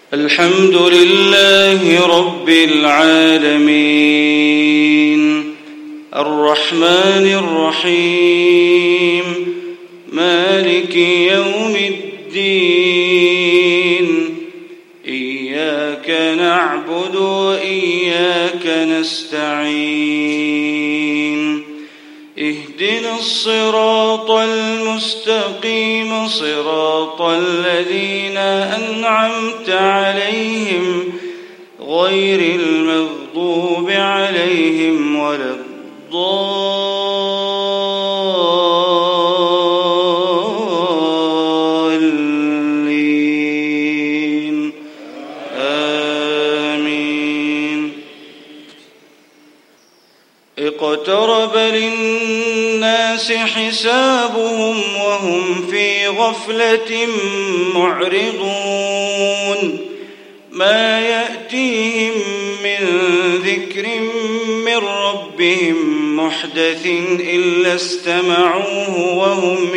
الحمد لله رب العالمين الرحمن الرحيم مالك يوم الدين إياك نعبد وإياك نستعين اهدنا الصراط المستقيم صراط الذين أنعمت عليهم غير المغضوب عليهم ولا الضالين آمين. اقترب للناس حسابهم وهم في غفلة معرضون ما يأتيهم من ذكر من ربهم محدث إلا استمعوه وهم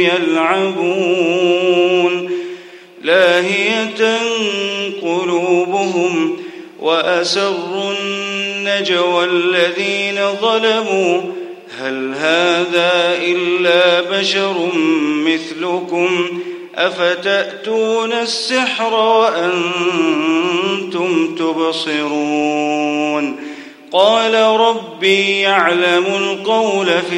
يلعبون لاهية قلوبهم وأسروا النجوى الذين ظلموا هل هذا إلا بشر مثلكم أفتأتون السحر وأنتم تبصرون قال ربي يعلم القول في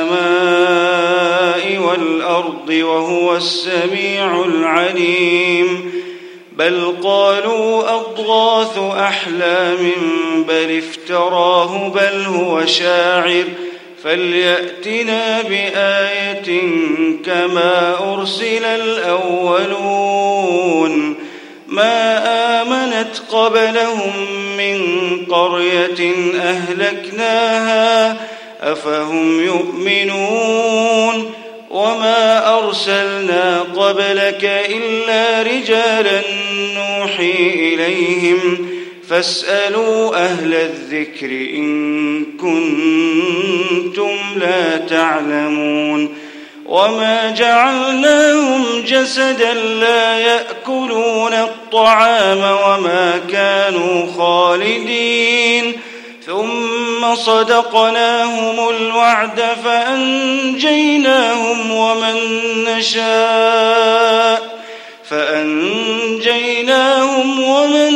السماء والأرض وهو السميع العليم بل قالوا أضغاث أحلام بل افتراه بل هو شاعر فليأتنا بآية كما أرسل الأولون ما آمنت قبلهم من قرية أهلكناها أفهم يؤمنون وما أرسلنا قبلك إلا رجالا نوحي إليهم فاسألوا أهل الذكر إن كنتم لا تعلمون وما جعلناهم جسدا لا يأكلون الطعام وما كانوا خالدين ثم صدقناهم الوعد فأنجيناهم ومن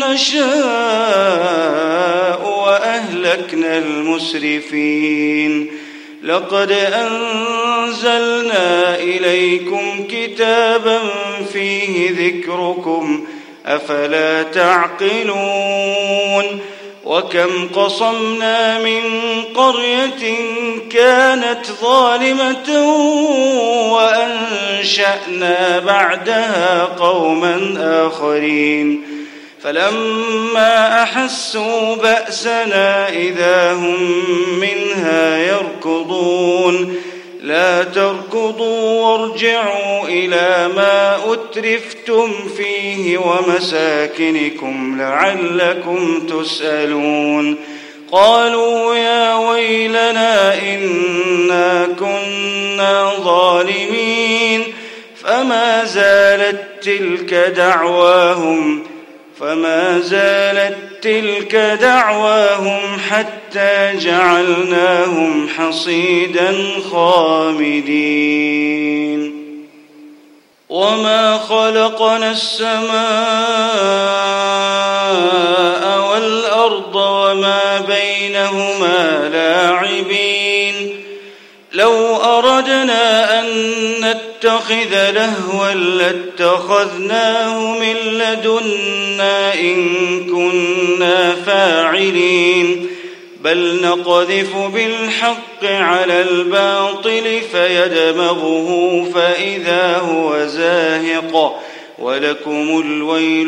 نشاء وأهلكنا المسرفين لقد أنزلنا إليكم كتابا فيه ذكركم أفلا تعقلون وكم قصمنا من قرية كانت ظالمة وأنشأنا بعدها قوما آخرين فلما أحسوا بأسنا إذا هم منها يركضون لا تركضوا وارجعوا إلى ما أترفتم فيه ومساكنكم لعلكم تسألون قالوا يا ويلنا إنا كنا ظالمين فما زالت تلك دعواهم حتى جعلناهم حصيدا خامدين وما خلقنا السماء والأرض وما بينهما لاعبين لو أردنا أن نتخذ لهوا لاتخذناه من لدنا إن كنا فاعلين بل نقذف بالحق على الباطل فيدمغه فإذا هو زاهق ولكم الويل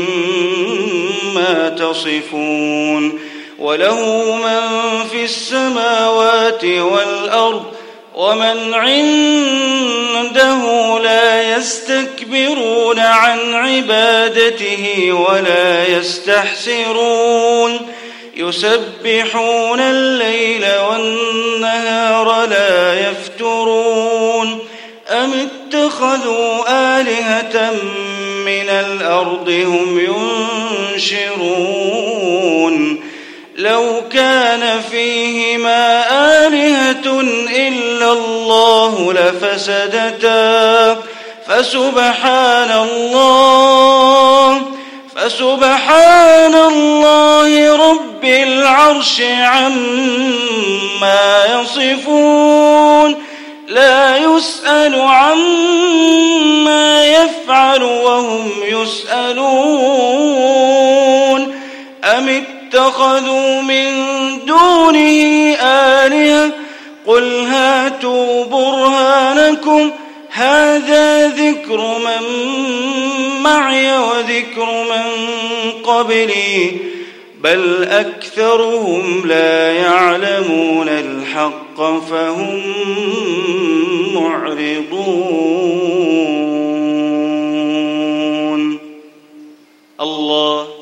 مما تصفون وله من في السماوات والأرض ومن عنده لا يستكبرون عن عبادته ولا يستحسرون يسبحون الليل والنهار لا يفترون أم اتخذوا آلهة من الأرض هم ينشرون لو كان فيهما آلهة إلا الله لفسدتا فسبحان الله رب العرش عما يصفون لا يسأل عما يفعل وهم يسألون أم اتخذوا من دونه آلهة قل هاتوا برهانكم هذا ذكر من معي وذكر من قبلي بل أكثرهم لا يعلمون الحق فهم معرضون. الله